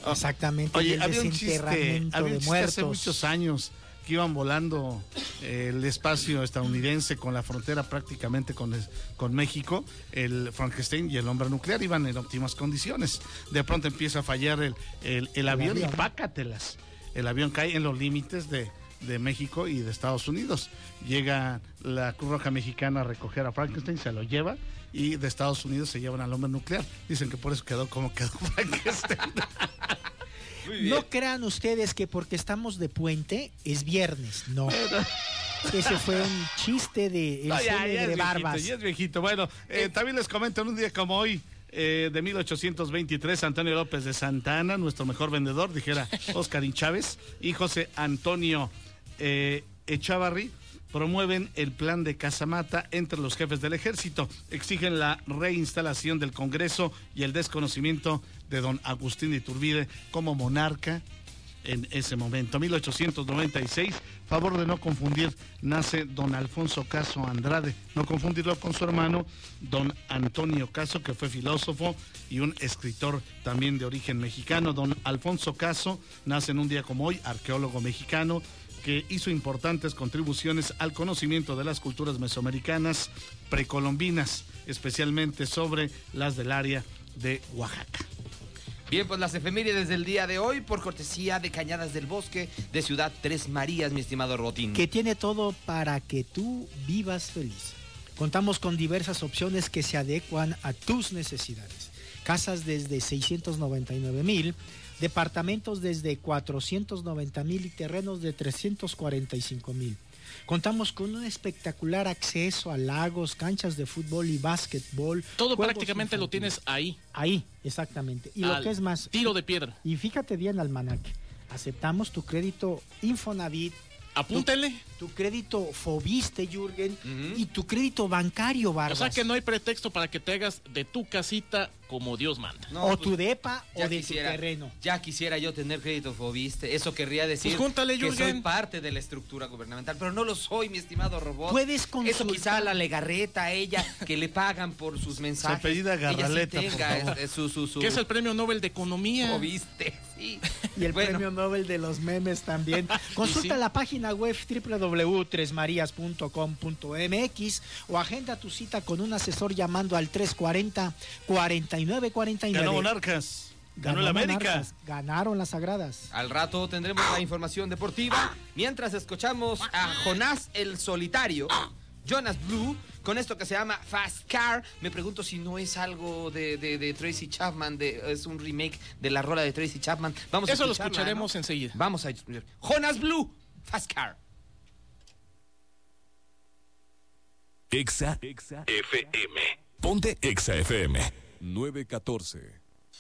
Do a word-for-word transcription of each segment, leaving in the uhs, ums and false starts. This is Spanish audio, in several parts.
Exactamente. Oye, y el había un chiste, desenterramiento había un de chiste muertos. hace muchos años que iban volando eh, el espacio estadounidense con la frontera prácticamente con, con México, el Frankenstein y el hombre nuclear iban en óptimas condiciones. De pronto empieza a fallar el, el, el avión, avión y pácatelas. El avión cae en los límites de, de México y de Estados Unidos. Llega la Cruz Roja Mexicana a recoger a Frankenstein, se lo lleva, y de Estados Unidos se llevan al hombre nuclear. Dicen que por eso quedó como quedó Frankenstein. No crean ustedes que porque estamos de puente es viernes, no. Ese fue un chiste de el no, ya, ya de es barbas. Viejito, ya es viejito. Bueno, eh, también les comento en un día como hoy, eh, de mil ochocientos veintitrés, Antonio López de Santa Anna, nuestro mejor vendedor, dijera Oscarín Chávez, y José Antonio eh, Echavarri, promueven el plan de Casamata entre los jefes del ejército, exigen la reinstalación del Congreso y el desconocimiento de don Agustín de Iturbide como monarca en ese momento. mil ochocientos noventa y seis, favor de no confundir, nace don Alfonso Caso Andrade, no confundirlo con su hermano don Antonio Caso, que fue filósofo y un escritor también de origen mexicano. Don Alfonso Caso nace en un día como hoy, arqueólogo mexicano, que hizo importantes contribuciones al conocimiento de las culturas mesoamericanas precolombinas, especialmente sobre las del área de Oaxaca. Bien, pues las efemérides del día de hoy, por cortesía de Cañadas del Bosque, de Ciudad Tres Marías, mi estimado Rotín. Que tiene todo para que tú vivas feliz. Contamos con diversas opciones que se adecuan a tus necesidades. Casas desde seiscientos noventa y nueve mil, departamentos desde cuatrocientos noventa mil y terrenos de trescientos cuarenta y cinco mil. Contamos con un espectacular acceso a lagos, canchas de fútbol y básquetbol. Todo prácticamente lo tienes ahí. Ahí, exactamente. Y Al lo que es más, tiro de piedra. Y fíjate bien, Almanaque, aceptamos tu crédito Infonavit. Apúntele. Tu, tu crédito Fobiste, Jürgen, uh-huh. y tu crédito bancario, Barbas. O sea que no hay pretexto para que te hagas de tu casita como Dios manda. No, o pues, tu depa o de quisiera, tu terreno. Ya quisiera yo tener crédito Fobiste. Eso querría decir pues júntale, que Jürgen. soy parte de la estructura gubernamental, pero no lo soy, mi estimado robot. Puedes consultar. Eso quizá a la Legarreta, a ella, que le pagan por sus mensajes. Se apellida Garraleta, ella sí tenga este, su, su, su... ¿Qué es el premio Nobel de Economía? Fobiste, sí. Y el bueno. premio Nobel de los memes también. Consulta sí. la página web doble u doble u doble u punto tres marías punto com punto m x o agenda tu cita con un asesor llamando al tres cuarenta, cuarenta y nueve cuarenta y nueve. Ganó Monarcas. Ganó, Ganó el América. Monarcas. Ganaron las Sagradas. Al rato tendremos la información deportiva. Mientras escuchamos a Jonás el Solitario, Jonas Blue, con esto que se llama Fast Car. Me pregunto si no es algo de, de, de Tracy Chapman, de, es un remake de la rola de Tracy Chapman. Vamos Eso a lo escucharemos ¿no? enseguida. Vamos a Jonas Blue, Fast Car. Exa, Exa F M. Ponte Exa F M. nueve catorce.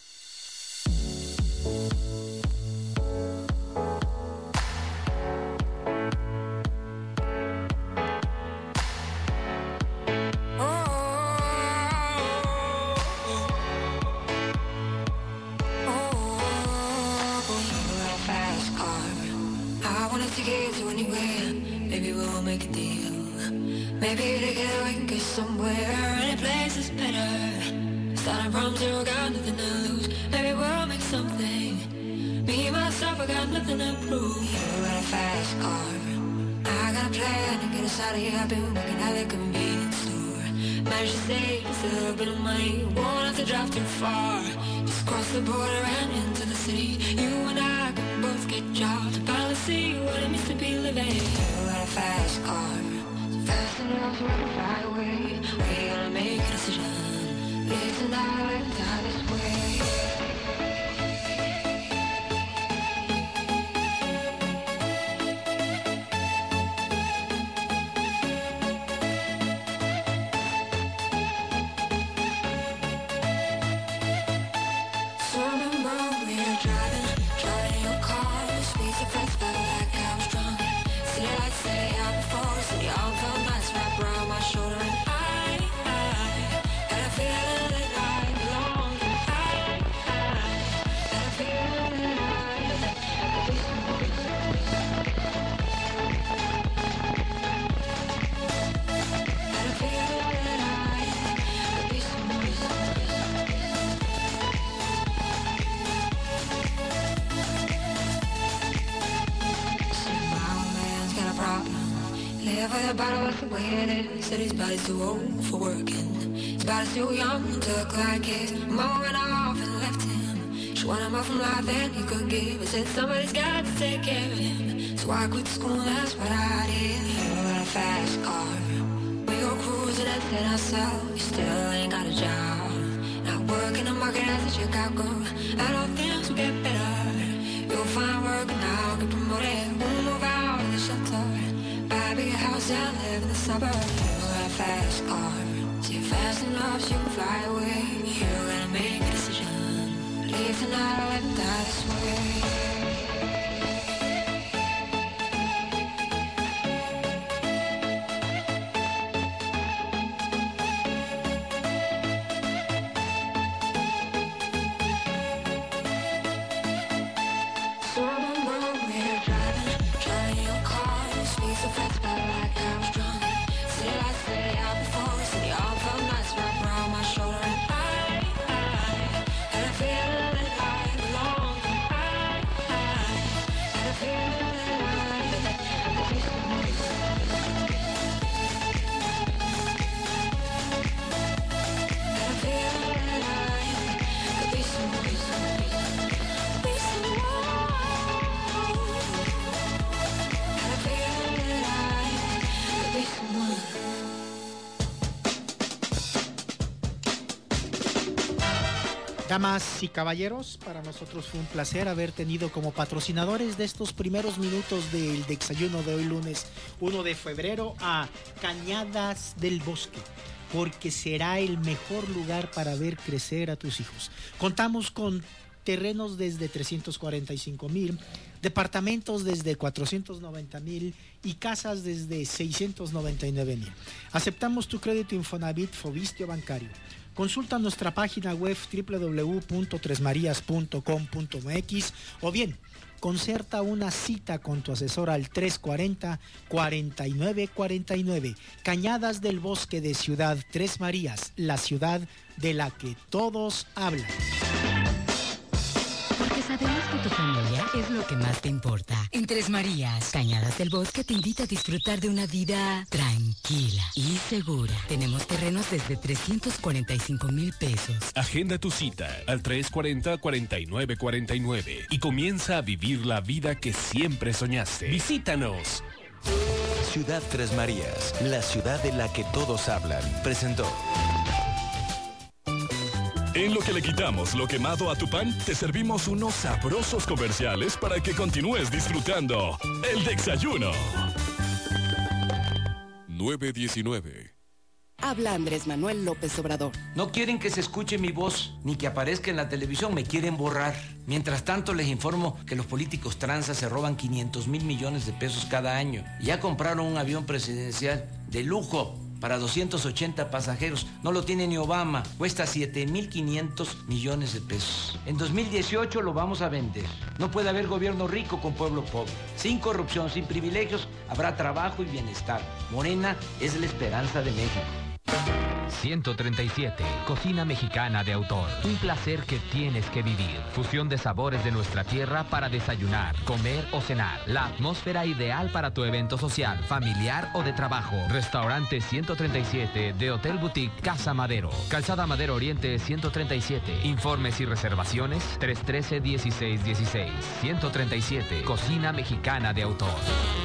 Maybe together we can get somewhere. Any place is better. Starting from zero, got nothing to lose. Maybe we'll make something. Me, myself, I got nothing to prove. You got a fast car. I got a plan to get us out of here. I've been working at the convenience store. Managed to save just a little bit of money. Won't have to drive too far. Just cross the border and into the city. You and I can both get jobs. Finally see what it means to be living. You got a fast car. Fast enough so I can fly away. We gotta make a decision. Live tonight, live die this way. So remember we were driving for the bottle, that's the way it is. Said his body's too old for working. His body's too young to look like it. Mama went off and left him. She wanted more from life than he could give. I said somebody's got to take care of him. So I quit school, that's what I did. I got a fast car. We go cruising and then ourselves. You still ain't got a job. Not working the market as a Chicago. I don't think will get better. You'll find work now, get promoted. We'll move out of the shelter. Buy a bigger house and live in the suburbs. You got a fast car. So you're fast enough so you can fly away. You gotta make a decision. Leave tonight or let me die this way. Damas y caballeros, para nosotros fue un placer haber tenido como patrocinadores de estos primeros minutos del desayuno de hoy lunes uno de febrero a Cañadas del Bosque, porque será el mejor lugar para ver crecer a tus hijos. Contamos con terrenos desde trescientos cuarenta y cinco mil, departamentos desde cuatrocientos noventa mil y casas desde seiscientos noventa y nueve mil. Aceptamos tu crédito Infonavit, Fobiste o bancario. Consulta nuestra página web doble u doble u doble u punto tres marías punto com punto m x o bien concerta una cita con tu asesor al tres cuarenta, cuarenta y nueve cuarenta y nueve. Cañadas del Bosque de Ciudad Tres Marías, la ciudad de la que todos hablan. Porque sabemos que tu familia es lo que más te importa. En Tres Marías, Cañadas del Bosque te invita a disfrutar de una vida tranquila y segura. Tenemos terrenos desde trescientos cuarenta y cinco mil pesos. Agenda tu cita al tres cuarenta, cuarenta y nueve cuarenta y nueve y comienza a vivir la vida que siempre soñaste. Visítanos. Ciudad Tres Marías, la ciudad de la que todos hablan, presentó. En lo que le quitamos lo quemado a tu pan, te servimos unos sabrosos comerciales para que continúes disfrutando el desayuno. nueve diecinueve. Habla Andrés Manuel López Obrador. No quieren que se escuche mi voz, ni que aparezca en la televisión, me quieren borrar. Mientras tanto les informo que los políticos tranzas se roban quinientos mil millones de pesos cada año. Ya compraron un avión presidencial de lujo para doscientos ochenta pasajeros. No lo tiene ni Obama. Cuesta siete mil quinientos millones de pesos. En dos mil dieciocho lo vamos a vender. No puede haber gobierno rico con pueblo pobre. Sin corrupción, sin privilegios, habrá trabajo y bienestar. Morena es la esperanza de México. ciento treinta y siete, cocina mexicana de autor. Un placer que tienes que vivir. Fusión de sabores de nuestra tierra para desayunar, comer o cenar. La atmósfera ideal para tu evento social, familiar o de trabajo. Restaurante ciento treinta y siete de Hotel Boutique Casa Madero. Calzada Madero Oriente ciento treinta y siete. Informes y reservaciones tres uno tres, dieciséis dieciséis. ciento treinta y siete, cocina mexicana de autor.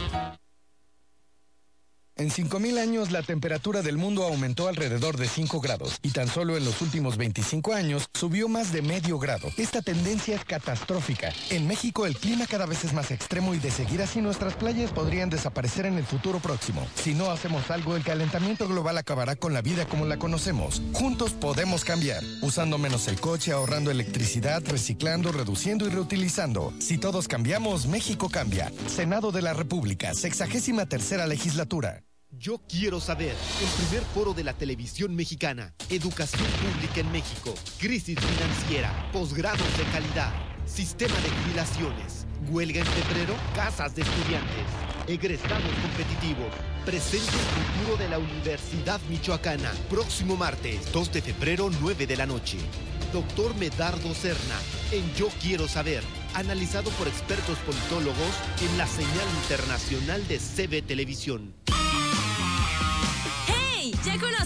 En cinco mil años, la temperatura del mundo aumentó alrededor de cinco grados y tan solo en los últimos veinticinco años subió más de medio grado. Esta tendencia es catastrófica. En México, el clima cada vez es más extremo y de seguir así, nuestras playas podrían desaparecer en el futuro próximo. Si no hacemos algo, el calentamiento global acabará con la vida como la conocemos. Juntos podemos cambiar, usando menos el coche, ahorrando electricidad, reciclando, reduciendo y reutilizando. Si todos cambiamos, México cambia. Senado de la República, sexagésima tercera legislatura. Yo quiero saber, el primer foro de la televisión mexicana, educación pública en México, crisis financiera, posgrados de calidad, sistema de jubilaciones, huelga en febrero, casas de estudiantes, egresados competitivos, presente el futuro de la Universidad Michoacana, próximo martes, dos de febrero, nueve de la noche. Doctor Medardo Serna, en Yo Quiero Saber, analizado por expertos politólogos en la señal internacional de C B Televisión.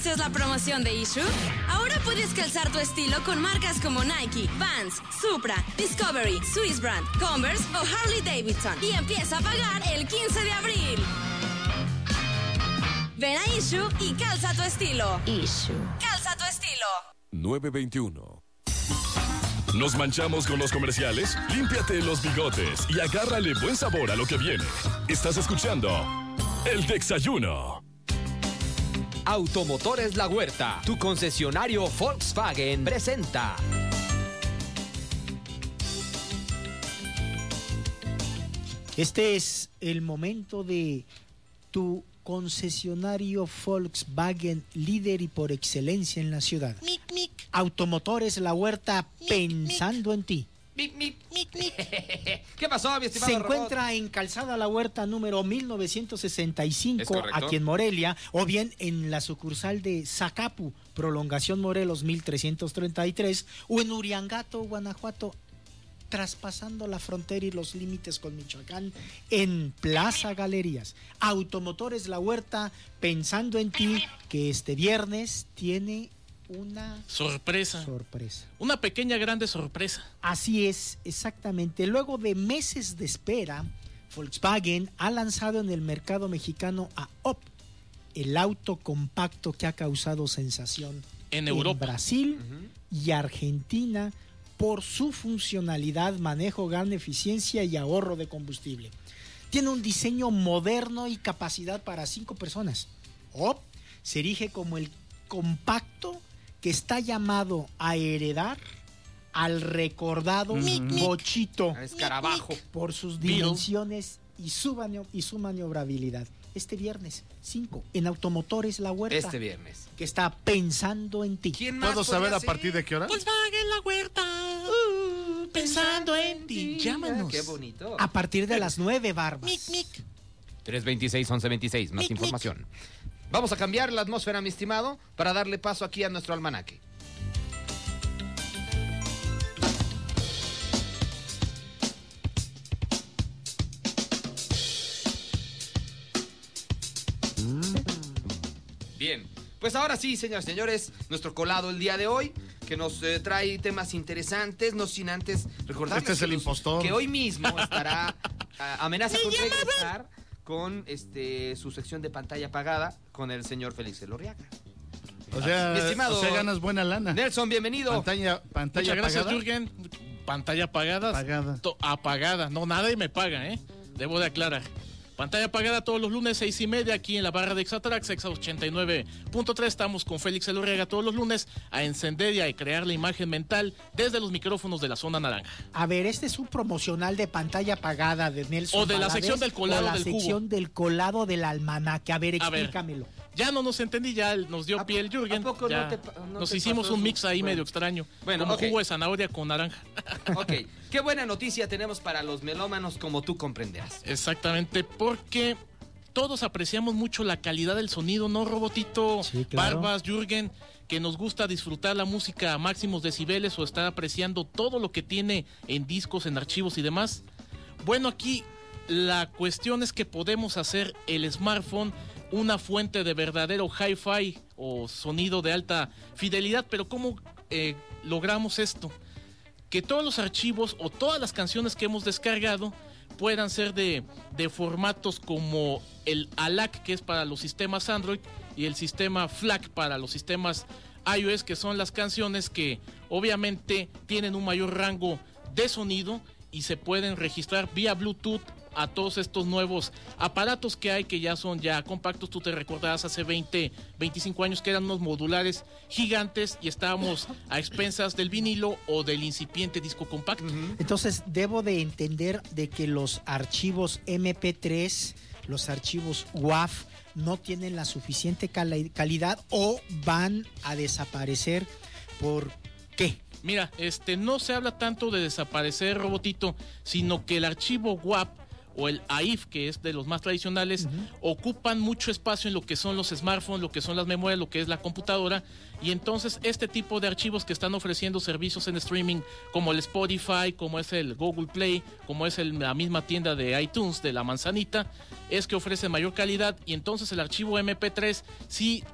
¿Conoces la promoción de Issue? Ahora puedes calzar tu estilo con marcas como Nike, Vans, Supra, Discovery, Swiss Brand, Converse o Harley Davidson. Y empieza a pagar el quince de abril. Ven a Issue y calza tu estilo. Issue. Calza tu estilo. nueve veintiuno. ¿Nos manchamos con los comerciales? Límpiate los bigotes y agárrale buen sabor a lo que viene. Estás escuchando El Desayuno. Automotores La Huerta, tu concesionario Volkswagen, presenta. Este es el momento de tu concesionario Volkswagen, líder y por excelencia en la ciudad. Mic, mic. Automotores La Huerta, Mic, pensando mic. en ti. Mic, mic. Mic, mic. ¿Qué pasó, mi estimado Se robot? encuentra en Calzada La Huerta número mil novecientos sesenta y cinco, Es correcto. aquí en Morelia, o bien en la sucursal de Zacapu, Prolongación Morelos mil trescientos treinta y tres, o en Uriangato, Guanajuato, traspasando la frontera y los límites con Michoacán, en Plaza Galerías. Automotores La Huerta, pensando en ti, que este viernes tiene una Sorpresa. sorpresa. Una pequeña, grande sorpresa. Así es, exactamente. Luego de meses de espera, Volkswagen ha lanzado en el mercado mexicano a Up, el auto compacto que ha causado sensación En Europa. Brasil y Argentina por su funcionalidad, manejo, gran eficiencia y ahorro de combustible. Tiene un diseño moderno y capacidad para cinco personas. Up se erige como el compacto que está llamado a heredar al recordado Ujú. Bochito A escarabajo. por sus Bill. dimensiones y su, manio- y su maniobrabilidad. Este viernes cinco en Automotores La Huerta, Este viernes. que está pensando en ti. ¿Quién más ¿Puedo saber podría a partir ser? de qué hora? Volkswagen La Huerta, uh, pensando en ti. Llámanos. Qué bonito. A partir de las nueve, Barbas. Mic, mic. tres veintiséis, once veintiséis, más Mic, información. Vamos a cambiar la atmósfera, mi estimado, para darle paso aquí a nuestro almanaque. Bien, pues ahora sí, señoras y señores, nuestro colado el día de hoy, que nos eh, trae temas interesantes, no sin antes recordarles Este es el que, los- impostor. que hoy mismo estará ah, amenaza con regresar con este su sección de pantalla apagada con el señor Félix Elorriaga. O sea, Mi estimado o sea, ganas buena lana. Nelson, bienvenido. Pantalla, pantalla Muchas gracias, apagada. Jürgen. Pantalla apagada. Apagada. To- apagada. No, nada y me paga, ¿eh? Debo de aclarar. Pantalla apagada todos los lunes, seis y media, aquí en la barra de Exatrax, Exa ochenta y nueve punto tres. Estamos con Félix Elorriaga todos los lunes a encender y a crear la imagen mental desde los micrófonos de la zona naranja. A ver, este es un promocional de pantalla apagada de Nelson O de la Valadez, sección del colado o la del jugo. sección del colado del almanaque. A ver, A ver. explícamelo. Ya no nos entendí, ya nos dio ¿A pie el po- Jürgen. a poco ya no te pa- no nos te hicimos pasó un eso? mix ahí Bueno. medio extraño. Bueno, como ok. jugo de zanahoria con naranja. Ok, qué buena noticia tenemos para los melómanos, como tú comprenderás. Exactamente, porque todos apreciamos mucho la calidad del sonido, ¿no, Robotito? Sí, claro. Barbas, Jürgen, que nos gusta disfrutar la música a máximos decibeles o estar apreciando todo lo que tiene en discos, en archivos y demás. Bueno, aquí la cuestión es que podemos hacer el smartphone una fuente de verdadero hi-fi o sonido de alta fidelidad, pero ¿cómo eh, logramos esto? Que todos los archivos o todas las canciones que hemos descargado puedan ser de, de formatos como el A L A C, que es para los sistemas Android, y el sistema FLAC para los sistemas iOS, que son las canciones que obviamente tienen un mayor rango de sonido y se pueden registrar vía Bluetooth a todos estos nuevos aparatos que hay, que ya son ya compactos. Tú te recordarás hace veinte, veinticinco años que eran unos modulares gigantes y estábamos a expensas del vinilo o del incipiente disco compacto. Entonces, debo de entender de que los archivos eme pe tres, los archivos W A V, no tienen la suficiente cali- calidad o van a desaparecer. ¿Por qué? Mira, este no se habla tanto de desaparecer, Robotito, sino que el archivo W A V o el A I F, que es de los más tradicionales, uh-huh. ocupan mucho espacio en lo que son los smartphones, lo que son las memorias, lo que es la computadora, y entonces este tipo de archivos que están ofreciendo servicios en streaming como el Spotify, como es el Google Play, como es el, la misma tienda de iTunes de la manzanita, es que ofrecen mayor calidad, y entonces el archivo eme pe tres sí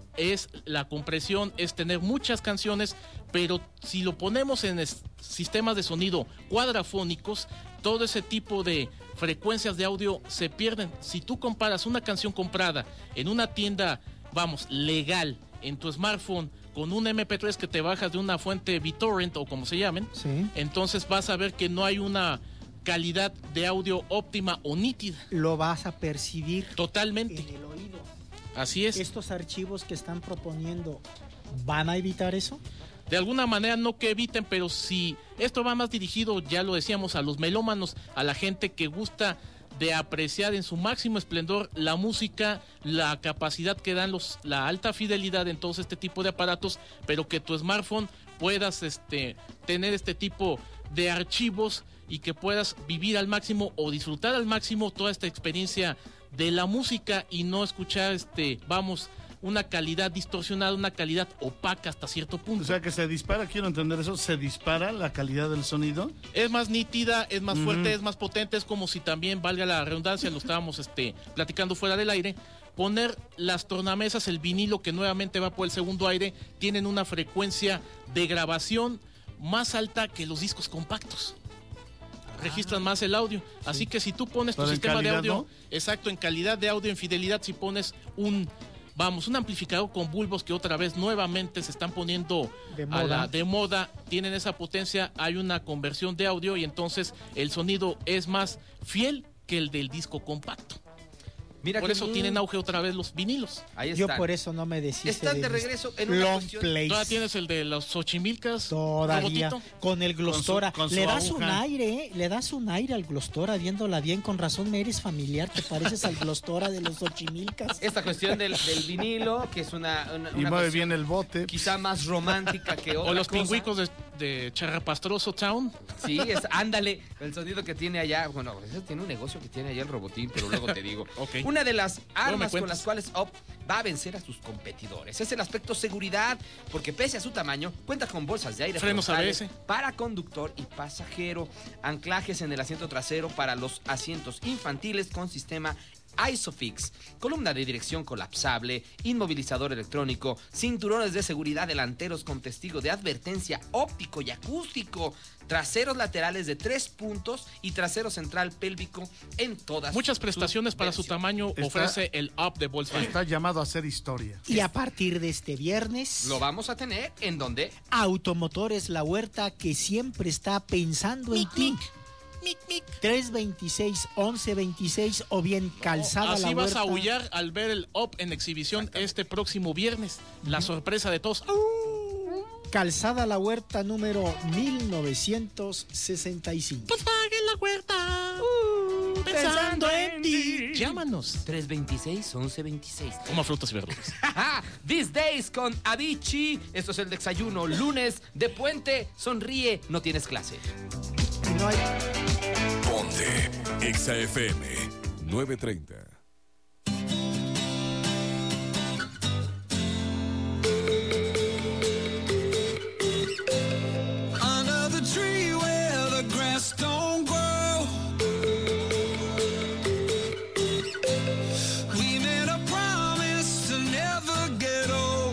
es la compresión, es tener muchas canciones, pero si lo ponemos en es, sistemas de sonido cuadrafónicos, todo ese tipo de frecuencias de audio se pierden. Si tú comparas una canción comprada en una tienda, vamos, legal, en tu smartphone, con un eme pe tres que te bajas de una fuente BitTorrent o como se llamen, sí, entonces vas a ver que no hay una calidad de audio óptima o nítida. Lo vas a percibir totalmente en el oído. Así es. ¿Estos archivos que están proponiendo van a evitar eso? De alguna manera no que eviten, pero si esto va más dirigido, ya lo decíamos, a los melómanos, a la gente que gusta de apreciar en su máximo esplendor la música, la capacidad que dan los, la alta fidelidad en todo este tipo de aparatos, pero que tu smartphone puedas este, tener este tipo de archivos y que puedas vivir al máximo o disfrutar al máximo toda esta experiencia de la música y no escuchar, este, vamos, una calidad distorsionada, una calidad opaca hasta cierto punto. O sea que se dispara, quiero entender eso, se dispara la calidad del sonido. Es más nítida, es más Mm. fuerte, es más potente, es como si también, valga la redundancia, lo estábamos este, platicando fuera del aire, poner las tornamesas, el vinilo que nuevamente va por el segundo aire, tienen una frecuencia de grabación más alta que los discos compactos. Registran más el audio, así que si tú pones tu Pero en sistema de calidad, audio, ¿no? exacto, en calidad de audio, en fidelidad, si pones un, vamos, un amplificador con bulbos que otra vez nuevamente se están poniendo De a moda. la de moda, tienen esa potencia, hay una conversión de audio y entonces el sonido es más fiel que el del disco compacto. Mira por que eso bien. tienen auge otra vez los vinilos. Ahí Yo están. por eso no me deshice Están de mis regreso en una long cuestión- plays. Todavía tienes el de los Xochimilcas. Todavía robotito. con el Glostora. Con su- con le su das un aguja. aire, ¿eh? Le das un aire al Glostora viéndola bien. Con razón me eres familiar. Te pareces al Glostora de los Xochimilcas. Esta cuestión del, del vinilo, que es una, una, Y una mueve cuestión bien el bote. quizá más romántica que otra O los cosa. pingüicos de, de Charrapastroso Town. Sí, es, ándale, el sonido que tiene allá. Bueno, ese tiene un negocio que tiene allá el robotín, pero luego te digo. Ok. Una de las me armas con cuentas. las cuales Up va a vencer a sus competidores es el aspecto seguridad, porque pese a su tamaño, cuenta con bolsas de aire Frenos frontales A B S. para conductor y pasajero, anclajes en el asiento trasero para los asientos infantiles con sistema ISOFIX, columna de dirección colapsable, inmovilizador electrónico, cinturones de seguridad delanteros con testigo de advertencia óptico y acústico, traseros laterales de tres puntos y trasero central pélvico en todas Muchas sus prestaciones para su versiones. tamaño Está- ofrece el Up de Volkswagen. Está llamado a hacer historia. Y a partir de este viernes, Lo vamos a tener en donde Automotores La Huerta, que siempre está pensando en ti. tres veintiséis, once veintiséis o bien Calzada Así La vas Huerta. a aullar al ver el Up en exhibición este próximo viernes. La sorpresa de todos. Calzada La Huerta número mil novecientos sesenta y cinco. Volkswagen La Huerta. pensando en ti. Llámanos. tres veintiséis, once veintiséis. Como frutas y verduras. These Days con Avicii. Esto es el desayuno. Lunes de puente. Sonríe, no tienes clase. No hay... Ponte Exa F M nueve treinta. Under the tree where the grass don't grow, we made a promise to never get old.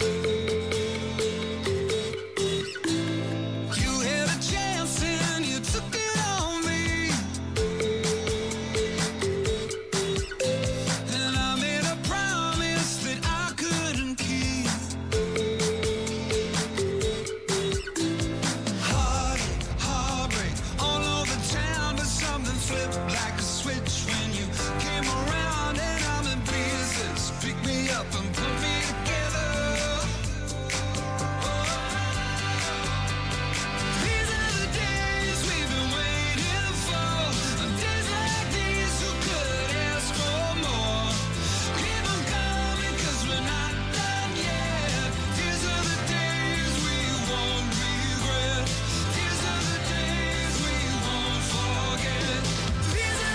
You had a chance and you took it on me, and I made a promise that I couldn't keep. Heartache, heartbreak, all over town, but something flipped like a switch when you came around, and I'm in pieces. Pick me up and put me together. These are the days we've been waiting for. Days like these, who could ask for more? Keep 'em coming, 'cause we're not done yet. These are the days we won't regret. These are the days we won't forget. These are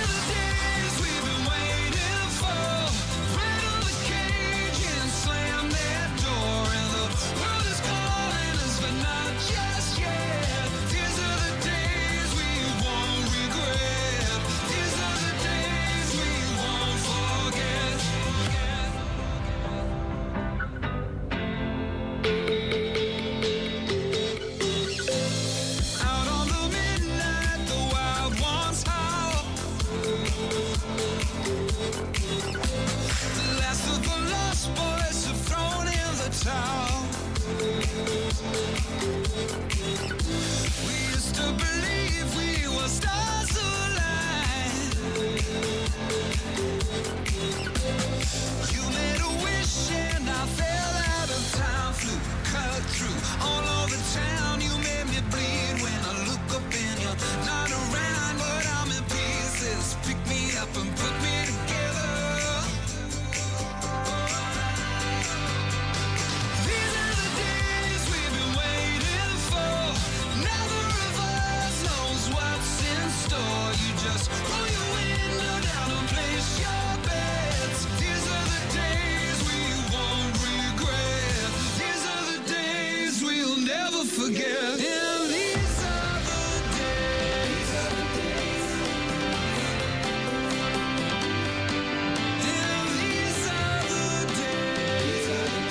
again. And these are the days. And these are the days.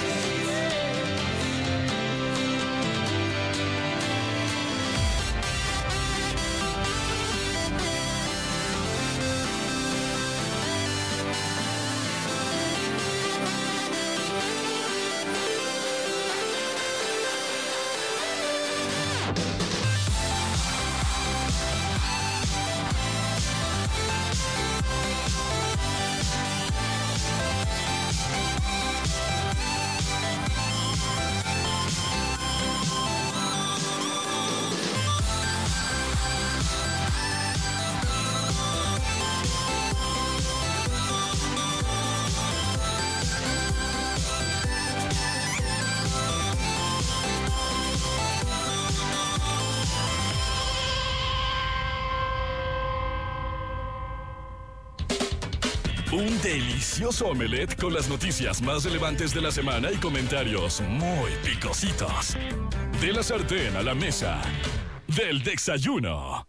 Un delicioso omelette con las noticias más relevantes de la semana y comentarios muy picositos. De la sartén a la mesa. Del desayuno.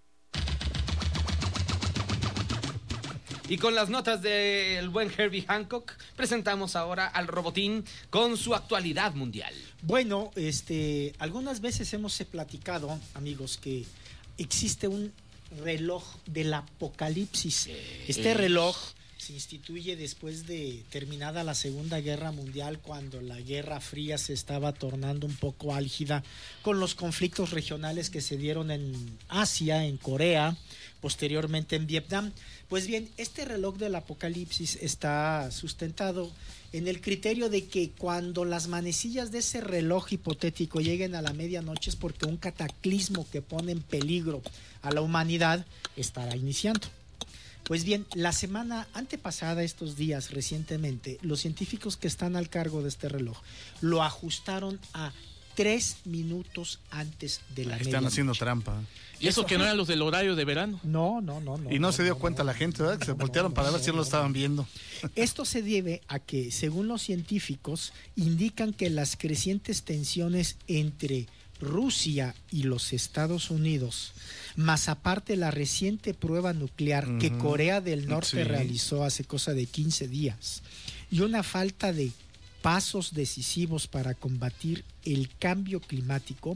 Y con las notas del buen Herbie Hancock, presentamos ahora al Robotín con su actualidad mundial. Bueno, este, algunas veces hemos platicado, amigos, que existe un reloj del apocalipsis. Este reloj se instituye después de terminada la Segunda Guerra Mundial, cuando la Guerra Fría se estaba tornando un poco álgida con los conflictos regionales que se dieron en Asia, en Corea, posteriormente en Vietnam. Pues bien, este reloj del apocalipsis está sustentado en el criterio de que cuando las manecillas de ese reloj hipotético lleguen a la medianoche es porque un cataclismo que pone en peligro a la humanidad estará iniciando. Pues bien, la semana antepasada, estos días recientemente, los científicos que están al cargo de este reloj lo ajustaron a tres minutos antes de la medianoche. Están haciendo trampa. ¿Y eso que no eran los del horario de verano? No, no, no. no y no, no se dio no, cuenta no, la gente, ¿verdad? Que se no, voltearon no, para no, ver si no, lo estaban viendo. Esto se debe a que, según los científicos, indican que las crecientes tensiones entre Rusia y los Estados Unidos, más aparte la reciente prueba nuclear uh-huh. que Corea del Norte sí. realizó hace cosa de quince días, y una falta de pasos decisivos para combatir el cambio climático,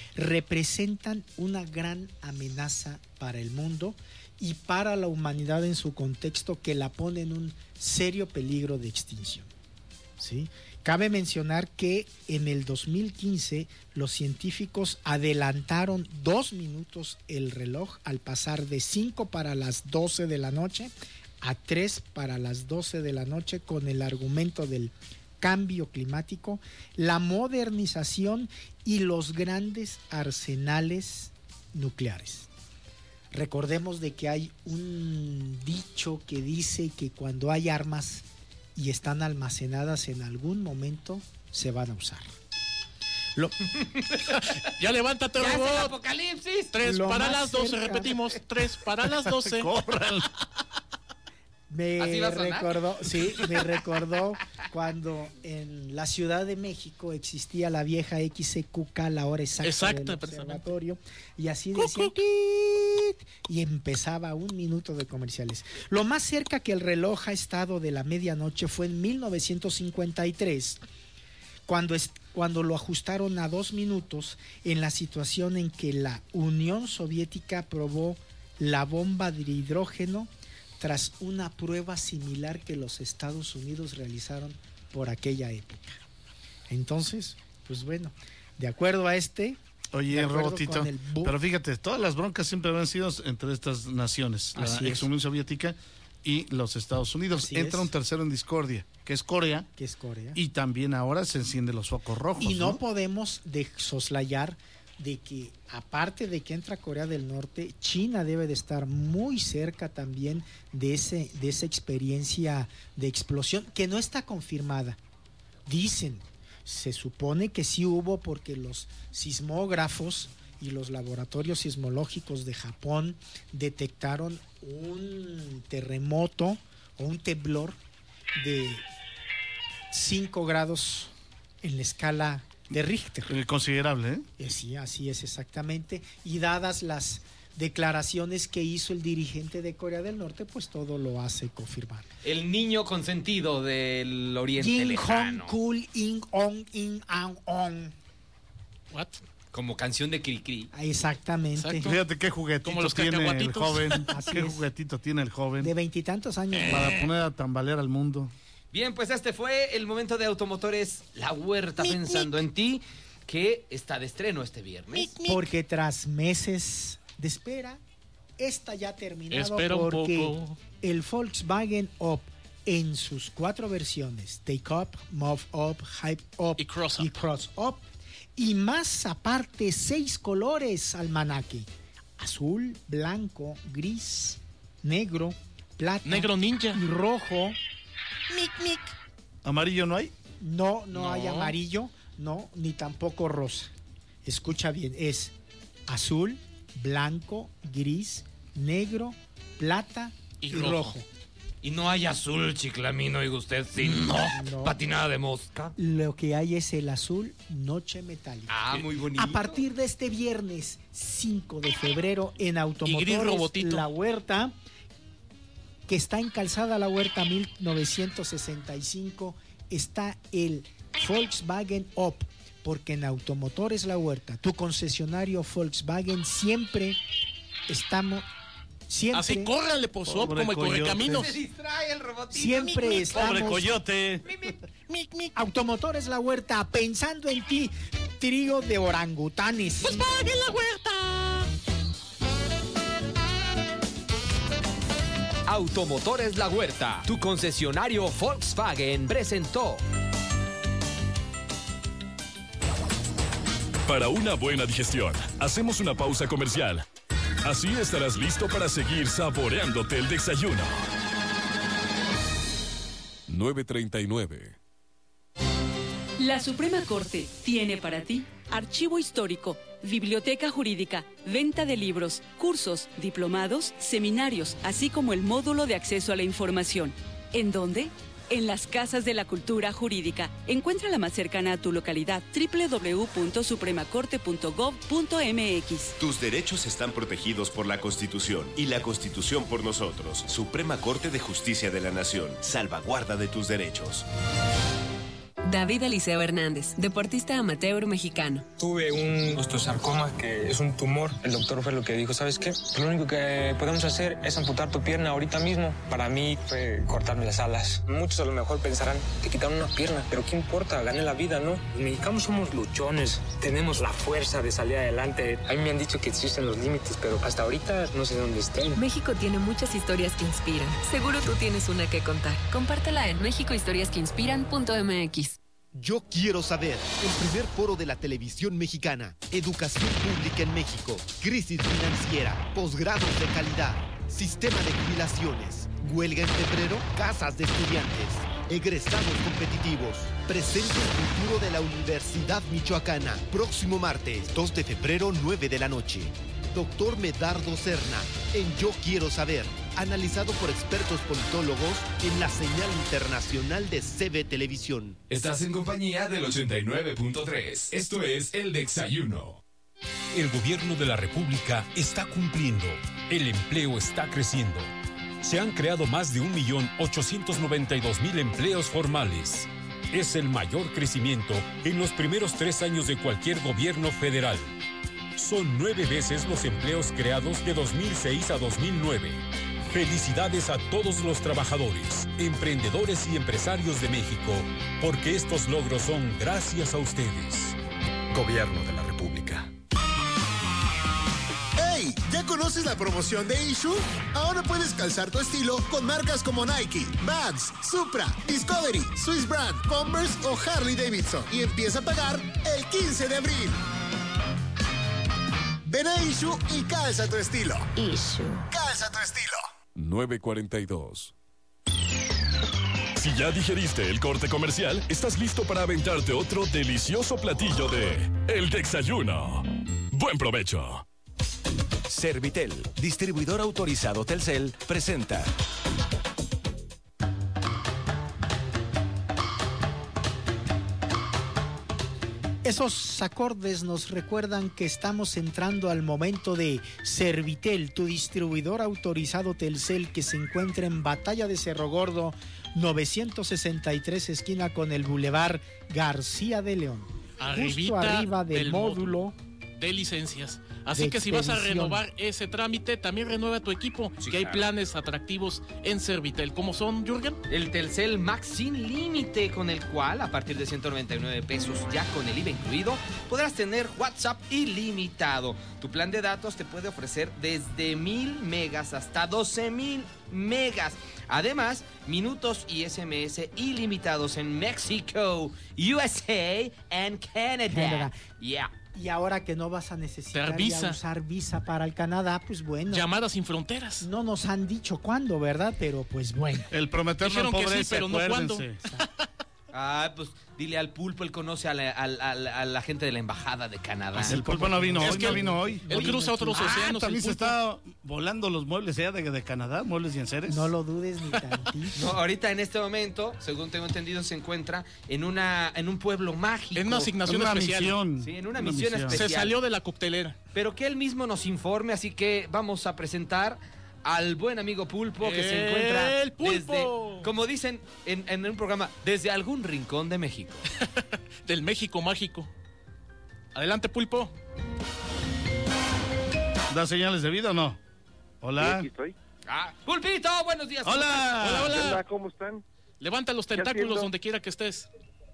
representan una gran amenaza para el mundo y para la humanidad en su contexto, que la pone en un serio peligro de extinción. ¿Sí? Cabe mencionar que en el dos mil quince los científicos adelantaron dos minutos el reloj al pasar de cinco para las doce de la noche a tres para las doce de la noche, con el argumento del cambio climático, la modernización y los grandes arsenales nucleares. Recordemos de que hay un dicho que dice que cuando hay armas y están almacenadas en algún momento, se van a usar. Lo... ya levántate, ¡Ya robot! es el apocalipsis! Tres Lo para más las doce, cerca. repetimos, tres para las doce. ¡Corran! Me ¿Así va a sonar? recordó, sí, me recordó cuando en la Ciudad de México existía la vieja X C Q K, la hora exacta Exacto, del precisamente. observatorio, y así decía y empezaba un minuto de comerciales. Lo más cerca que el reloj ha estado de la medianoche fue en mil novecientos cincuenta y tres, cuando, es, cuando lo ajustaron a dos minutos, en la situación en que la Unión Soviética probó la bomba de hidrógeno tras una prueba similar que los Estados Unidos realizaron por aquella época. Entonces, pues bueno, de acuerdo a este... Oye, Robotito, pero fíjate, todas las broncas siempre han sido entre estas naciones, Así la es. ex Unión Soviética y los Estados Unidos. Así Entra es. un tercero en discordia, que es Corea, que es Corea. y también ahora se encienden los focos rojos. Y no, ¿no? podemos de soslayar de que, aparte de que entra Corea del Norte, China debe de estar muy cerca también de ese de esa experiencia de explosión que no está confirmada. Dicen, se supone que sí hubo, porque los sismógrafos y los laboratorios sismológicos de Japón detectaron un terremoto o un temblor de cinco grados en la escala de Richter. Eh, considerable, ¿eh? Eh, Sí, así es exactamente. Y dadas las declaraciones que hizo el dirigente de Corea del Norte, pues todo lo hace confirmar. El niño consentido del Oriente Jin Hong Lejano. Kul In On In An On. What? Como canción de Cricri. Exactamente. Exacto. Fíjate qué juguetito Como los tiene el cacahuatitos. joven. Así Qué es. juguetito tiene el joven. De veintitantos años. Para poner a tambalear al mundo. Bien, pues este fue el momento de Automotores La Huerta, pensando en ti, que está de estreno este viernes. Porque tras meses de espera, esta ya ha terminado. Espera un porque poco. el Volkswagen Up en sus cuatro versiones, Take Up, Move Up, Hype Up Y Cross Up. y Cross Up, y más aparte seis colores almanaque: azul, blanco, gris, negro, plata, Negro ninja. y rojo. ¿Amarillo no hay? No, no, No. hay amarillo, no, ni tampoco rosa. Escucha bien, es azul, blanco, gris, negro, plata y, Y rojo. rojo. Y no hay azul, chiclamino, oiga usted, sin No. patinada de mosca. Lo que hay es el azul noche metálica. Ah, muy bonito. A partir de este viernes cinco de febrero en Y gris Automotores robotito. La Huerta, que está en Calzada La Huerta mil novecientos sesenta y cinco, está el Volkswagen Up, porque en Automotores La Huerta, tu concesionario Volkswagen, siempre estamos, siempre, Así córrale, por su Pobre como el coyote. correcaminos. Se distrae el robotito. siempre Pobre estamos. coyote. Automotores La Huerta, pensando en ti, trío de orangutanes. ¡Volkswagen La Huerta! Automotores La Huerta, tu concesionario Volkswagen, presentó. Para una buena digestión, hacemos una pausa comercial. Así estarás listo para seguir saboreándote el desayuno. nueve treinta y nueve. La Suprema Corte tiene para ti archivo histórico, biblioteca jurídica, venta de libros, cursos, diplomados, seminarios, así como el módulo de acceso a la información. ¿En dónde? En las Casas de la Cultura Jurídica. Encuentra la más cercana a tu localidad, doble u doble u doble u punto suprema corte punto gov punto eme equis. Tus derechos están protegidos por la Constitución y la Constitución por nosotros. Suprema Corte de Justicia de la Nación. Salvaguarda de tus derechos. David Eliseo Hernández, deportista amateur mexicano. Tuve un osteosarcoma, que es un tumor. El doctor fue lo que dijo, ¿sabes qué? Lo único que podemos hacer es amputar tu pierna ahorita mismo. Para mí fue cortarme las alas. Muchos a lo mejor pensarán, te quitaron una pierna, pero ¿qué importa? Gané la vida, ¿no? Los mexicanos somos luchones, tenemos la fuerza de salir adelante. A mí me han dicho que existen los límites, pero hasta ahorita no sé dónde estén. México tiene muchas historias que inspiran. Seguro tú tienes una que contar. Compártela en mexico historias que inspiran punto eme equis. Yo quiero saber, el primer foro de la televisión mexicana, educación pública en México, crisis financiera, posgrados de calidad, sistema de jubilaciones, huelga en febrero, casas de estudiantes, egresados competitivos, presente el futuro de la Universidad Michoacana, próximo martes, dos de febrero, nueve de la noche. Doctor Medardo Serna, en Yo Quiero Saber, analizado por expertos politólogos en la señal internacional de C B Televisión. Estás en compañía del ochenta y nueve punto tres. Esto es El Desayuno. El gobierno de la República está cumpliendo. El empleo está creciendo. Se han creado más de un millón ochocientos noventa y dos mil empleos formales. Es el mayor crecimiento en los primeros tres años de cualquier gobierno federal. Son nueve veces los empleos creados de dos mil seis a dos mil nueve. Felicidades a todos los trabajadores, emprendedores y empresarios de México, porque estos logros son gracias a ustedes. Gobierno de la República. ¡Hey! ¿Ya conoces la promoción de Issue? Ahora puedes calzar tu estilo con marcas como Nike, Vans, Supra, Discovery, Swiss Brand, Converse o Harley Davidson y empieza a pagar el quince de abril. Ven a Issue y calza tu estilo. Issue. Calza tu estilo. nueve cuarenta y dos. Si ya digeriste el corte comercial, estás listo para aventarte otro delicioso platillo de El Desayuno. ¡Buen provecho! Servitel, distribuidor autorizado Telcel, presenta Esos acordes nos recuerdan que estamos entrando al momento de Servitel, tu distribuidor autorizado Telcel, que se encuentra en Batalla de Cerro Gordo, novecientos sesenta y tres, esquina con el Boulevard García de León. Arribita justo arriba del, del módulo de licencias. Así de que si vas a expedición. renovar ese trámite, también renueva tu equipo, Sí, que hay claro. planes atractivos en Servitel. ¿Cómo son, Jürgen? El Telcel Max sin límite, con el cual, a partir de ciento noventa y nueve pesos, ya con el I V A incluido, podrás tener WhatsApp ilimitado. Tu plan de datos te puede ofrecer desde mil megas hasta doce mil megas. Además, minutos y S M S ilimitados en México, U S A and Canadá. Canadá. Yeah. Y ahora que no vas a necesitar Ter visa. ya usar visa para el Canadá, pues bueno. Llamadas sin fronteras. No nos han dicho cuándo, ¿verdad? Pero pues bueno. El prometer no Dijeron que sí, empobrece, pero no cuándo. acuérdense. Ah, pues dile al Pulpo, él conoce a la, a la- a la- a la gente de la embajada de Canadá. El Pulpo no vino Es hoy, que no él- vino hoy. él cruza otros Ah, océanos, también el se Pulpo. está volando los muebles allá de, de Canadá, muebles y enseres. No lo dudes ni tantito. No, ahorita en este momento, según tengo entendido, se encuentra en una en un pueblo mágico. En una asignación Una especial. misión. Sí, en una, Una misión, misión. especial. Se salió de la coctelera. Pero que él mismo nos informe, así que vamos a presentar al buen amigo Pulpo que se ¡El encuentra Pulpo! desde, como dicen en, en un programa, desde algún rincón de México. Del México mágico. Adelante, Pulpo. ¿Da señales de vida o no? Hola. Aquí estoy. Ah, Pulpito, buenos días. Hola. Hola, hola. Hola, ¿cómo están? Levanta los ¿Qué tentáculos haciendo? donde quiera que estés.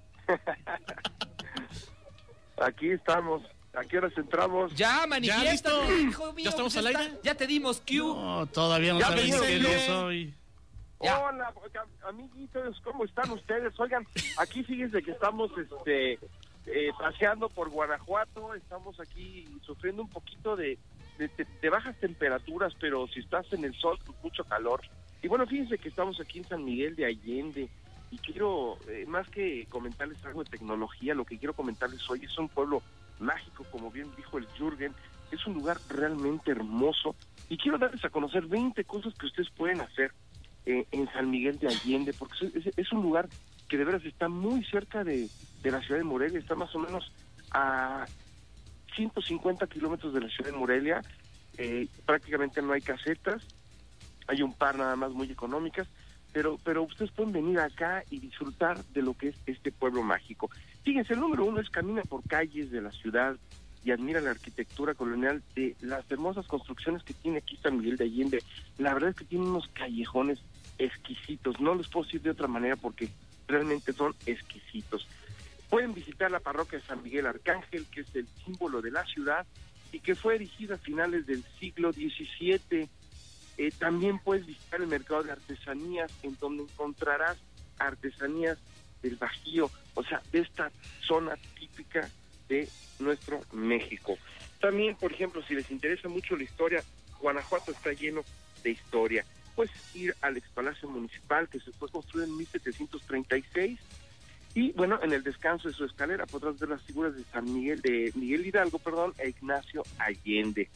Aquí estamos. ¿A qué horas entramos? Ya, manifiesta, listo. hijo mío. ¿Ya estamos pues al está. aire? Ya te dimos Q. No, todavía no Ya saben me qué dieron día bien. soy. Ya. Hola, am- amiguitos, ¿cómo están ustedes? Oigan, aquí fíjense que estamos este, eh, paseando por Guanajuato, estamos aquí sufriendo un poquito de, de, de- de bajas temperaturas, pero si estás en el sol, pues mucho calor. Y bueno, fíjense que estamos aquí en San Miguel de Allende y quiero, eh, más que comentarles algo de tecnología, lo que quiero comentarles hoy es un pueblo mágico, como bien dijo el Jürgen, es un lugar realmente hermoso y quiero darles a conocer veinte cosas que ustedes pueden hacer eh, en San Miguel de Allende, porque es, es- es un lugar que de veras está muy cerca de, de la ciudad de Morelia, está más o menos a ciento cincuenta kilómetros de la ciudad de Morelia, eh, prácticamente no hay casetas, hay un par nada más muy económicas, pero pero ustedes pueden venir acá y disfrutar de lo que es este pueblo mágico. Fíjense, el número uno es camina por calles de la ciudad y admira la arquitectura colonial de las hermosas construcciones que tiene aquí San Miguel de Allende. La verdad es que tiene unos callejones exquisitos, no les puedo decir de otra manera porque realmente son exquisitos. Pueden visitar la parroquia de San Miguel Arcángel, que es el símbolo de la ciudad y que fue erigida a finales del siglo diecisiete. Eh, también puedes visitar el mercado de artesanías, en donde encontrarás artesanías del Bajío, o sea, de esta zona típica de nuestro México. También, por ejemplo, si les interesa mucho la historia, Guanajuato está lleno de historia. Puedes ir al Expalacio Municipal, que se fue construido en mil setecientos treinta y seis, y bueno, en el descanso de su escalera podrás ver las figuras de San Miguel, de Miguel Hidalgo, perdón, e Ignacio Allende.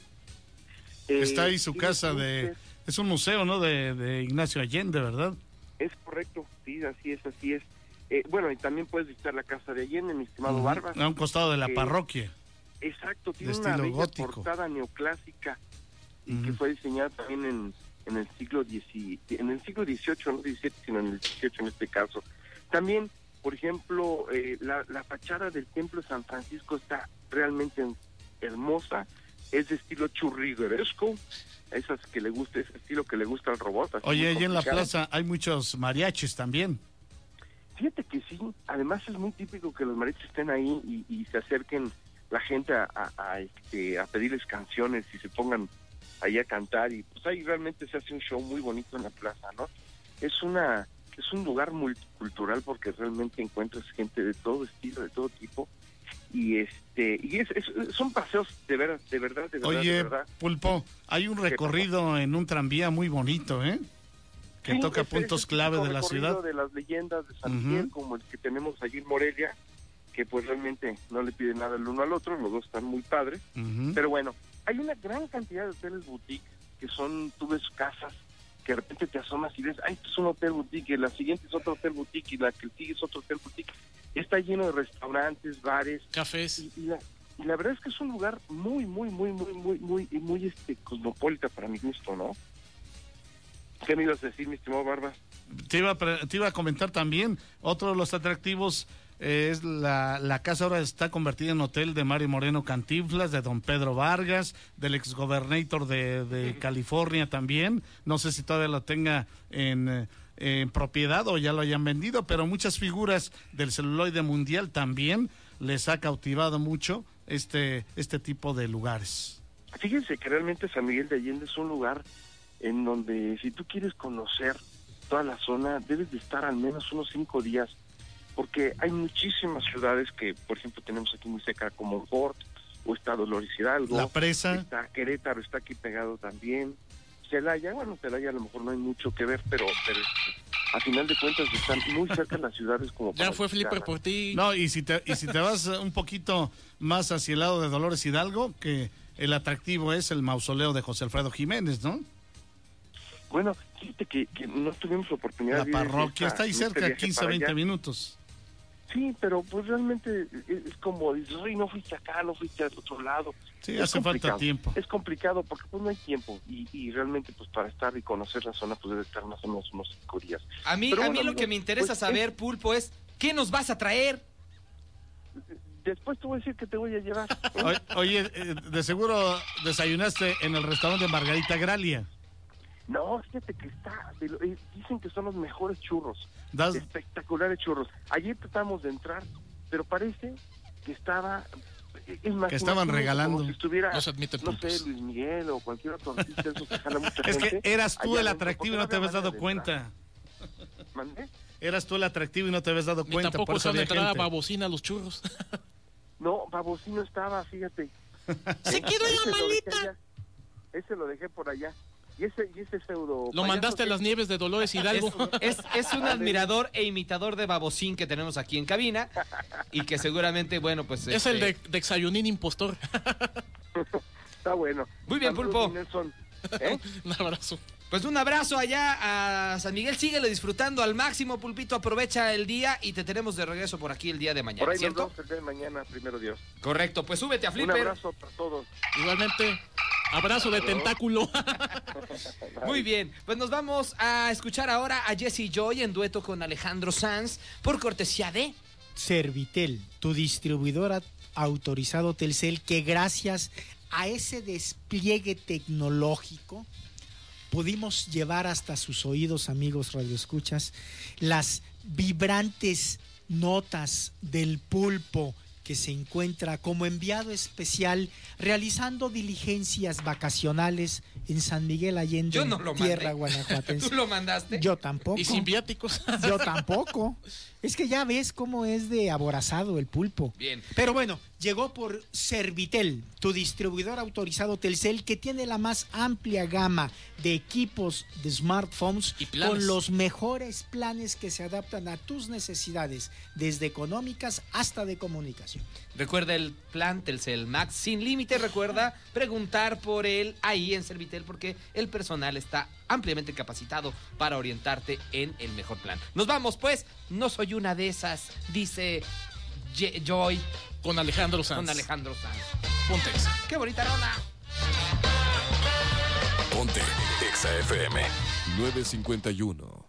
Eh, Está ahí su y casa de... entonces, Es un museo, ¿no? De, de Ignacio Allende, ¿verdad? Es correcto, sí, así es, así es. Eh, bueno, y también puedes visitar la casa de Allende, mi estimado Ujú. Barbas. A un costado de la Eh, parroquia. Exacto, tiene de una estilo bella gótico. portada neoclásica y que Ujú. fue diseñada también en, en el siglo diez, en el siglo dieciocho, no diecisiete, sino en el dieciocho en este caso. También, por ejemplo, eh, la, la fachada del Templo de San Francisco está realmente hermosa, es de estilo churrigueresco, esas que le gusta, ese estilo que le gusta al robot. así Oye, muy allí en la complicado. plaza hay muchos mariachis también. Fíjate que sí, además es muy típico que los mariachis estén ahí y, y se acerquen la gente a, a, a, este, a pedirles canciones y se pongan ahí a cantar y pues ahí realmente se hace un show muy bonito en la plaza, ¿no? Es una es un lugar multicultural porque realmente encuentras gente de todo estilo, de todo tipo y este y es, es- son paseos de veras, de verdad, de verdad, Oye, de verdad. Pulpo, hay un recorrido en un tranvía muy bonito, ¿eh? Que Sí, toca es- es puntos el clave típico de la recorrido ciudad. de las leyendas de San Ujú. Miguel, como el que tenemos allí en Morelia, que pues realmente no le piden nada el uno al otro, los dos están muy padres. Ujú. Pero bueno, hay una gran cantidad de hoteles boutique que son, tú ves casas que de repente te asomas y ves, ay, esto es un hotel boutique, y la siguiente es otro hotel boutique, y la que sigue es otro hotel boutique. está lleno de restaurantes, bares, cafés. Y, y, la, y la verdad es que es un lugar muy, muy, muy, muy, muy, muy, muy, muy este, cosmopolita para mi gusto, ¿no? ¿Qué me ibas a decir, mi estimado Barba? Te iba, a, te iba a comentar también, otro de los atractivos eh, es la, la casa ahora está convertida en hotel de Mario Moreno Cantinflas, de don Pedro Vargas, del exgobernator de, de California también. No sé si todavía lo tenga en, en propiedad o ya lo hayan vendido, pero muchas figuras del celuloide mundial también les ha cautivado mucho este, este tipo de lugares. Fíjense que realmente San Miguel de Allende es un lugar en donde si tú quieres conocer toda la zona, debes de estar al menos unos cinco días, porque hay muchísimas ciudades que, por ejemplo, tenemos aquí muy cerca, como Fort, o está Dolores Hidalgo, La Presa, está Querétaro, está aquí pegado también, Celaya, bueno, Celaya a lo mejor no hay mucho que ver, pero, pero a final de cuentas están muy cerca las ciudades como ya fue Flipper por ti. No, y si te, y si te vas un poquito más hacia el lado de Dolores Hidalgo, que el atractivo es el mausoleo de José Alfredo Jiménez, ¿no? Bueno, fíjate que, que no tuvimos la oportunidad La de parroquia esta, está ahí este cerca, viaje quince, para veinte allá. minutos. Sí, pero pues realmente es, es como dices, oye, no fuiste acá, no fuiste al otro lado. Sí, Es hace falta complicado. tiempo. Es complicado porque pues no hay tiempo y, y realmente pues para estar y conocer la zona pues debe estar más o menos unos cinco días. A mí, Pero a bueno, mí lo amigos, que me interesa pues, saber, es- Pulpo, es ¿qué nos vas a traer? Después te voy a decir que te voy a llevar. O- Oye, eh, de seguro desayunaste en el restaurante de Margarita Gralia. No, fíjate que está, de lo- eh, dicen que son los mejores churros, Das- espectaculares churros. Ayer tratamos de entrar, pero parece que estaba, eh, es más, Que estaban imagínate regalando. como si estuviera, No se admiten no sé, pulpos. Luis Miguel o cualquier otro artista, esos que jala mucha Es gente. que eras tú Allá el adentro, atractivo y porque no te había habías dado manera de entrar. cuenta. ¿Mandé? Eras tú el atractivo y no te habías dado Ni cuenta. tampoco por eso usan había entrada gente. babosina a los churros. No, Babosino estaba, fíjate. Se quedó en la Ese lo dejé maleta. allá. Ese lo dejé por allá. Y ese, y ese pseudo... Lo payaso mandaste a que- las nieves de Dolores Hidalgo. Es, es un admirador e imitador de Babosín que tenemos aquí en cabina y que seguramente, bueno, pues... Es este, el de, de Xayunín impostor. Está bueno. Muy bien, Saludos, Pulpo. mi Nelson. ¿Eh? Un abrazo. Pues un abrazo allá a San Miguel, síguelo disfrutando al máximo, Pulpito, aprovecha el día y te tenemos de regreso por aquí el día de mañana, Por ahí nos ¿cierto? vemos el día de mañana, primero Dios. Correcto, pues súbete a Un Flipper. abrazo para todos. Igualmente, abrazo de tentáculo. Muy bien, pues nos vamos a escuchar ahora a Jesse Joy en dueto con Alejandro Sanz por cortesía de... Servitel, tu distribuidor autorizado Telcel, que gracias a ese despliegue tecnológico pudimos llevar hasta sus oídos, amigos radioescuchas, las vibrantes notas del Pulpo, que se encuentra como enviado especial realizando diligencias vacacionales en San Miguel Allende, Yo no lo mandé. tierra guanajuatense. ¿Tú lo mandaste? Yo tampoco. Y sin viáticos. Yo tampoco. Es que ya ves cómo es de aborazado el Pulpo. Bien. Pero bueno, llegó por Servitel, tu distribuidor autorizado Telcel, que tiene la más amplia gama de equipos de smartphones Y planes. con los mejores planes que se adaptan a tus necesidades, desde económicas hasta de comunicación. Recuerda el plan Telcel Max sin límite. Recuerda preguntar por él ahí en Servitel porque el personal está ampliamente capacitado para orientarte en el mejor plan. Nos vamos pues. No soy una de esas, dice Ye- Joy Con Alejandro Sanz. con Alejandro Sanz. Ponte esa. ¡Qué bonita rola! Ponte Exa F M nueve cincuenta y uno.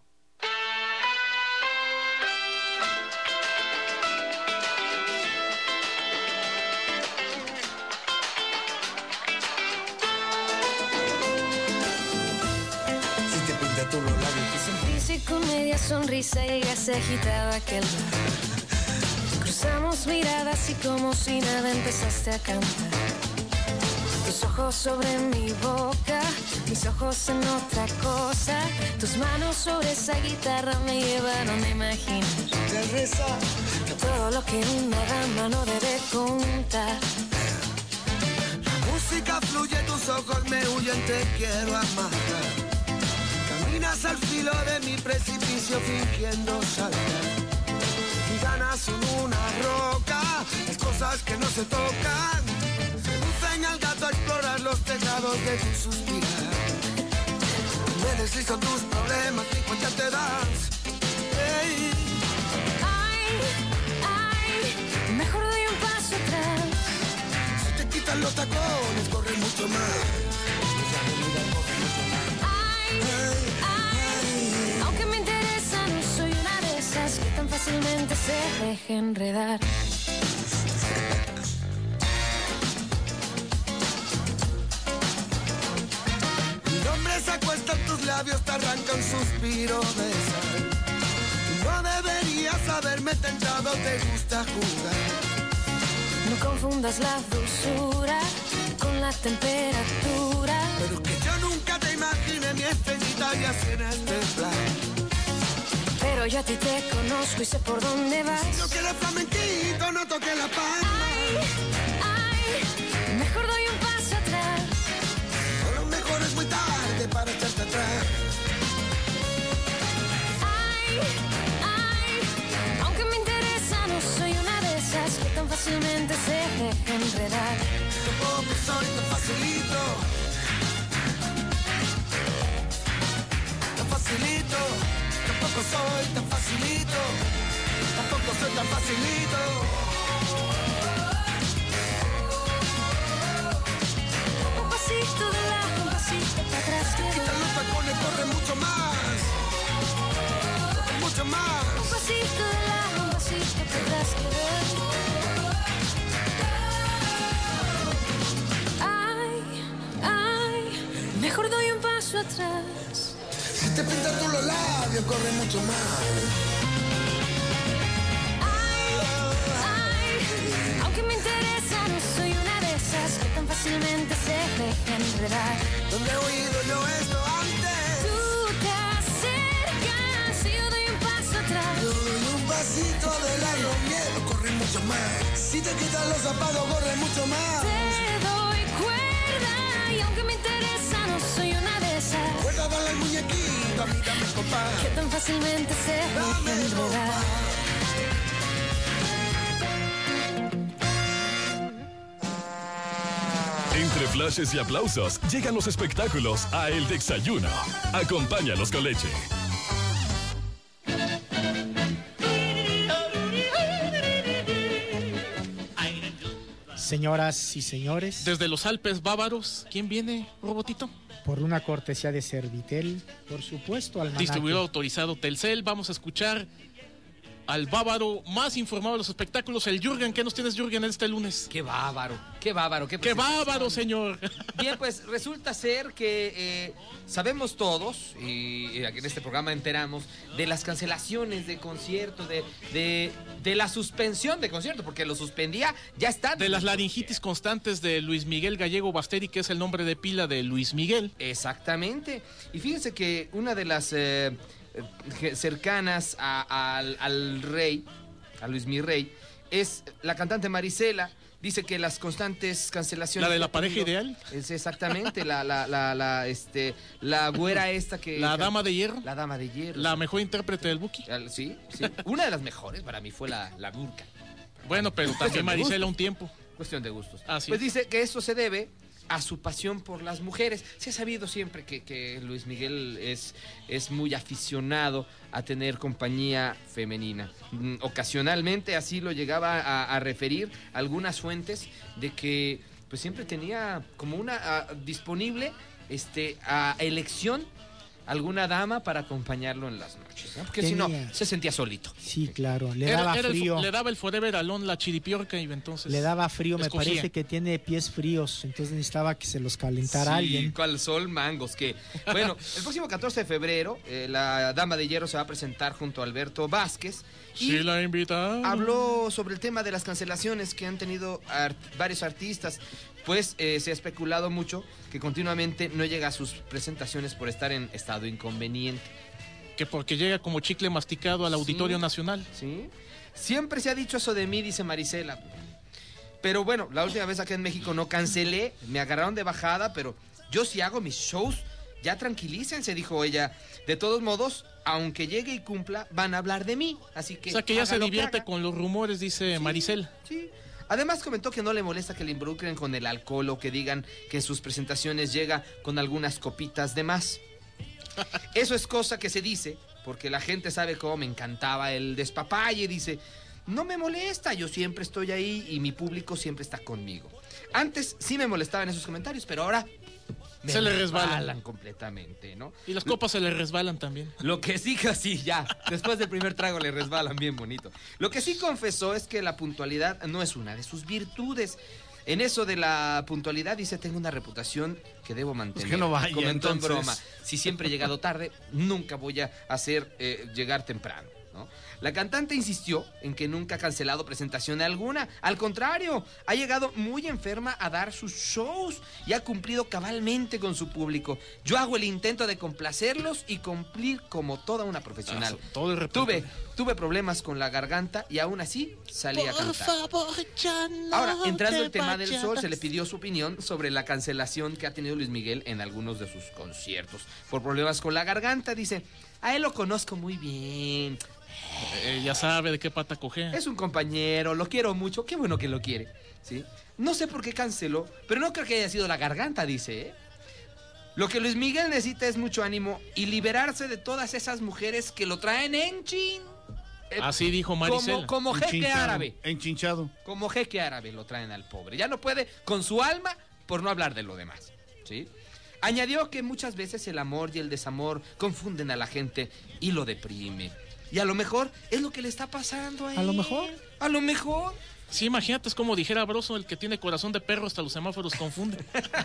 Si te pinta tú los labios. Sentí con media sonrisa y ella se agitaba aquel bar. Cruzamos miradas y como si nada empezaste a cantar. Tus ojos sobre mi boca, mis ojos en otra cosa. Tus manos sobre esa guitarra me llevaron a imaginar todo lo que una dama no debe contar. La música fluye, tus ojos me huyen, te quiero amar. Caminas al filo de mi precipicio fingiendo saltar. Mis ganas son una roca, las cosas que no se tocan. Seducen al gato a explorar los tejados de tu suspirar. Me deslizo tus problemas, ni cuenta te das. Hey. Ay, deje enredar. Mi nombre se acuesta en tus labios, te arranca un suspiro de sal. No deberías haberme tentado, te gusta jugar. No confundas la dulzura con la temperatura. Pero que yo nunca te imaginé mi estrellita y así en este plan. Pero yo a ti te conozco y sé por dónde vas. Si no quieres flamenquito, no toques la palma. Ay, ay, mejor doy un paso atrás. A lo mejor es muy tarde para echarte atrás. Ay, ay, aunque me interesa, no soy una de esas que tan fácilmente se deja enredar. Tampoco soy tan facilito. Tan facilito. Tampoco soy tan facilito. Tampoco soy tan facilito. Un pasito de lado, un pasito para atrás. Quita los tacones, corre mucho más. Mucho más. Un pasito de lado, un pasito para atrás. Ay, ay, mejor doy un paso atrás. Si te pintas tú los labios, corre mucho más. Ay, ay, aunque me interesa, no soy una de esas que tan fácilmente se deja enredar. ¿Dónde he oído yo esto antes? Tú te acercas y yo doy un paso atrás. Yo doy un pasito de lado, miedo, corre mucho más. Si te quitas los zapatos, corre mucho más. Te doy cuerda y aunque me interesa, no soy una de esas. Cuerda, dale al muñequito, a mí dame copa. Que tan fácilmente se deja enredar. Entre flashes y aplausos llegan los espectáculos a El Desayuno. Acompáñalos con leche. Señoras y señores, Desde los Alpes bávaros, ¿quién viene, Robotito? por una cortesía de Servitel, por supuesto, al Distribuidor autorizado Telcel. Vamos a escuchar al bávaro más informado de los espectáculos, el Jürgen. ¿Qué nos tienes, Jürgen, este lunes? Qué bávaro, qué bávaro, qué, ¡Qué bávaro, señor! Bien, pues resulta ser que eh, sabemos todos, y aquí en este programa enteramos, de las cancelaciones de conciertos, de, de, de la suspensión de conciertos, porque lo suspendía, ya está. De las laringitis constantes de Luis Miguel Gallego Basteri, que es el nombre de pila de Luis Miguel. Exactamente. Y fíjense que una de las eh, eh, cercanas a- al, al rey, a Luis Mi Rey, es la cantante Marisela. Dice que las constantes cancelaciones... ¿La de la que ha pareja tenido- ideal? Es exactamente, la, la, la, la, este, la güera esta que... ¿La dama de hierro? La dama de hierro. La mejor intérprete del Buki. Al- Sí, sí. Una de las mejores para mí fue la, la Burka. Bueno, pero también Marisela un tiempo. Cuestión de gustos. Así Pues es. dice que eso se debe a su pasión por las mujeres. Se ha sabido siempre que, que Luis Miguel es, es muy aficionado a tener compañía femenina. Mm, Ocasionalmente así lo llegaba a, a referir algunas fuentes de que pues siempre tenía como una ah, disponible este a elección alguna dama para acompañarlo en las noches, ¿no? Porque si no, Tenía. se sentía solito. Sí, claro, le Era- daba era el fo- frío. le daba el Forever Alone, la chiripiorca, y entonces... Le daba frío, me escogía. parece que tiene pies fríos, entonces necesitaba que se los calentara Sí, alguien. cual sol mangos que bueno, el próximo catorce de febrero eh, la Dama de Hierro se va a presentar junto a Alberto Vázquez y Sí, la invitaron. habló sobre el tema de las cancelaciones que han tenido art- varios artistas. Pues eh, se ha especulado mucho que continuamente no llega a sus presentaciones por estar en estado inconveniente. Que porque llega como chicle masticado al Auditorio Sí. Nacional. Sí. Siempre se ha dicho eso de mí, dice Marisela. Pero bueno, la última vez acá en México no cancelé, me agarraron de bajada, pero yo sí hago mis shows, ya tranquilícense, dijo ella. De todos modos, aunque llegue y cumpla, van a hablar de mí, así que... O sea, que ya haga se lo que divierte haga. con los rumores, dice Maricel. Sí. Además comentó que no le molesta que le involucren con el alcohol o que digan que en sus presentaciones llega con algunas copitas de más. Eso es cosa que se dice porque la gente sabe cómo me encantaba el despapalle. Dice, no me molesta, yo siempre estoy ahí y mi público siempre está conmigo. Antes sí me molestaban esos comentarios, pero ahora me Se le resbalan. completamente, ¿no? Y las copas se le resbalan también. Lo que sí, casi ya, después del primer trago le resbalan bien bonito. Lo que sí confesó es que la puntualidad no es una de sus virtudes. En eso de la puntualidad dice, tengo una reputación que debo mantener. Pues que no vaya, Comentó en entonces. broma, si siempre he llegado tarde, nunca voy a hacer eh, llegar temprano, ¿no? La cantante insistió en que nunca ha cancelado presentación alguna. Al contrario, ha llegado muy enferma a dar sus shows y ha cumplido cabalmente con su público. Yo hago el intento de complacerlos y cumplir como toda una profesional. Ah, todo el tuve, tuve problemas con la garganta y aún así salí a cantar. favor, ya no Ahora, entrando te el tema del sol, se le vayas. pidió su opinión sobre la cancelación que ha tenido Luis Miguel en algunos de sus conciertos. Por problemas con la garganta, dice, a él lo conozco muy bien. Eh, ya sabe de qué pata coger. Es un compañero, lo quiero mucho, qué bueno que lo quiere, ¿sí? No sé por qué canceló, pero no creo que haya sido la garganta, dice, ¿eh? Lo que Luis Miguel necesita es mucho ánimo y liberarse de todas esas mujeres que lo traen en chin. Eh, Así dijo Maricela. Como, como jeque Enchinchado, árabe. Enchinchado. Como jeque árabe lo traen al pobre. Ya no puede con su alma por no hablar de lo demás, ¿sí? Añadió que muchas veces el amor y el desamor confunden a la gente y lo deprime. Y a lo mejor es lo que le está pasando a él. A lo mejor. A lo mejor. Sí, imagínate, es como dijera Broso, el que tiene corazón de perro hasta los semáforos confunde.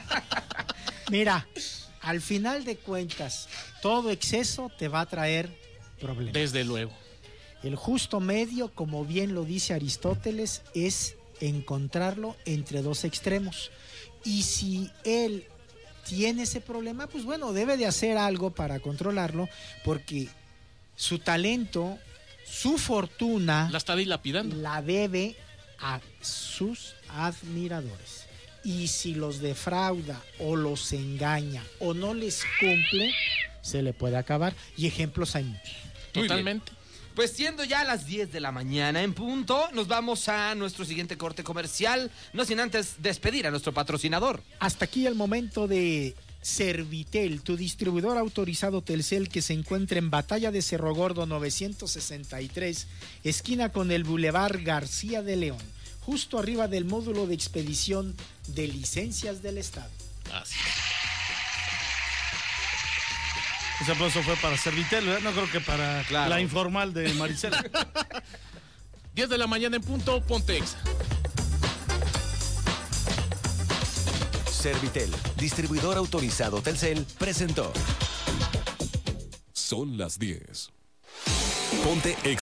Mira, al final de cuentas, todo exceso te va a traer problemas. Desde luego. El justo medio, como bien lo dice Aristóteles, es encontrarlo entre dos extremos. Y si él tiene ese problema, pues bueno, debe de hacer algo para controlarlo, porque su talento, su fortuna, la está dilapidando. La debe a sus admiradores. Y si los defrauda o los engaña o no les cumple, se le puede acabar. Y ejemplos hay muchos. Totalmente. Pues siendo ya las diez de la mañana en punto, nos vamos a nuestro siguiente corte comercial, no sin antes despedir a nuestro patrocinador. Hasta aquí el momento de Servitel, tu distribuidor autorizado Telcel, que se encuentra en Batalla de Cerro Gordo novecientos sesenta y tres, esquina con el Boulevard García de León, justo arriba del módulo de expedición de licencias del Estado. Así. Ese aplauso fue para Servitel, ¿verdad? No creo que para Claro. la informal de Maricela. diez de la mañana en punto, Pontex. Servitel, distribuidor autorizado Telcel, presentó. Son las diez. Ponte